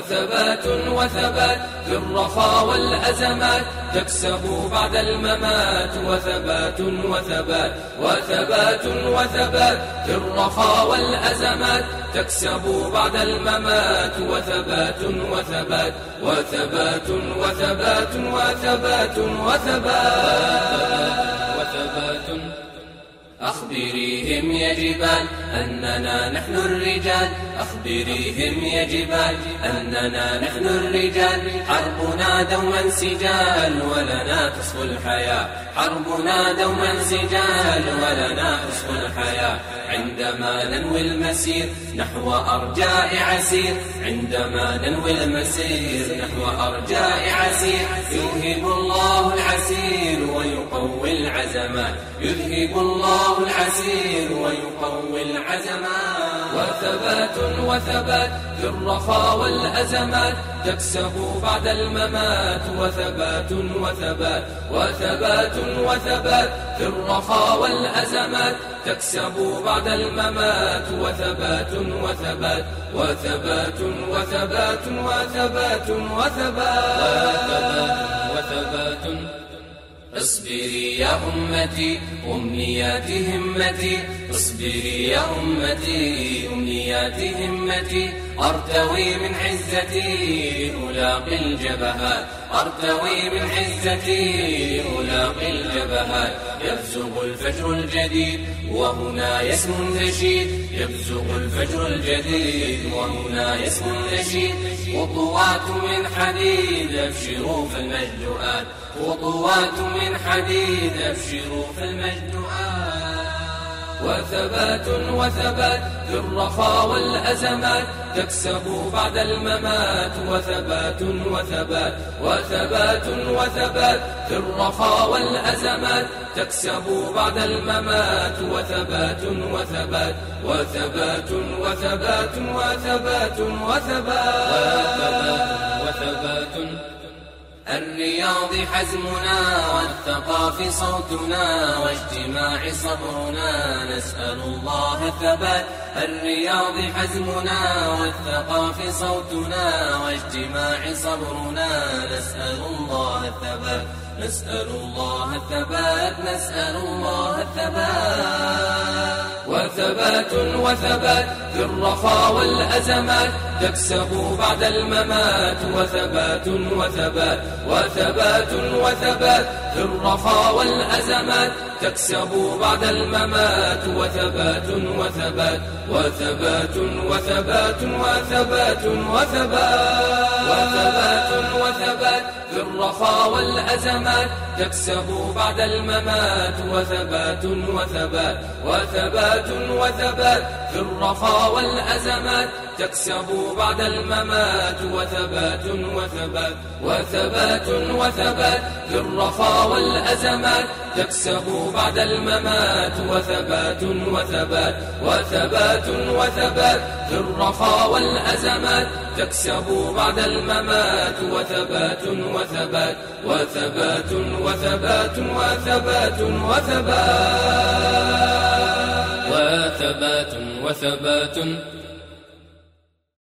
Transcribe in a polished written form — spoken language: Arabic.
وثبات وثبات في الرخاء والأزمات تكسب بعد الممات. وثبات وثبات وثبات وثبات في الرخاء والأزمات تكسب بعد الممات. وثبات وثبات وثبات وثبات وثبات وثبات. أخبريهم يا جبال أننا نحن الرجال، أخبريهم يا جبال أننا نحن الرجال. حربنا دوما سجال ولنا تصفو الحياة، حربنا دوما سجال ولنا تصفو الحياة. عندما ننوي المسير نحو أرجاء عسير، عندما ننوي المسير نحو أرجاء عسير. يذهب الله العسير ويقوي العزمات، يذهب الله العسير ويقوي العزمات. وثبات وثبات في الرخاء والأزمات تكسب بعد الممات. وثبات وثبات وثبات وثبات في الرخاء والأزمات تكسب بعد الممات. وثبات وثبات وثبات وثبات وثبات وثبات. اصبري يا أمتي أمنيات همتي، اصبري يا أمتي أمنيات همتي. أرتوي من عزتي ألاقي الجبهات، أرتوي من عزتي ألاقي الجبهات. يبزغ الفجر الجديد وهنا يسمو النشيد، يبزغ الفجر الجديد وهنا يسمو النشيد. خطوات من حديد أبشروا فالمجد آت، خطوات من حديد أبشروا فالمجد آت. وثبات وثبات في الرخاء والأزمات تكسب بعد الممات. وثبات وثبات وثبات وثبات في الرخاء والأزمات تكسب بعد الممات. وثبات وثبات وثبات وثبات وثبات وثبات. الرياض حزمنا والثقاف صوتنا واجتماع صبرنا نسأل الله الثبات. الرياض حزمنا والثقاف صوتنا واجتماع صبرنا نسأل الله الثبات، نسأل الله الثبات، نسأل الله الثبات. وثبات وثبات في الرخاء والأزمات تكسب بعد الممات. وثبات وثبات وثبات وثبات في الرخاء والأزمات تكسب بعد الممات. وثبات وثبات وثبات وثبات وثبات وثبات وثبات في الرخاء والأزمات تكسب بعد الممات. وثبات وثبات وثبات وثبات في الرخاء والأزمات تكسب بعد الممات. وثبات وثبات وثبات وثبات في الرخاء والأزمات تكسب بعد الممات. وثبات وثبات وثبات وثبات في الرخاء والأزمات تكسب بعد الممات. وثبات وثبات وثبات وثبات وثبات وثبات وثبات.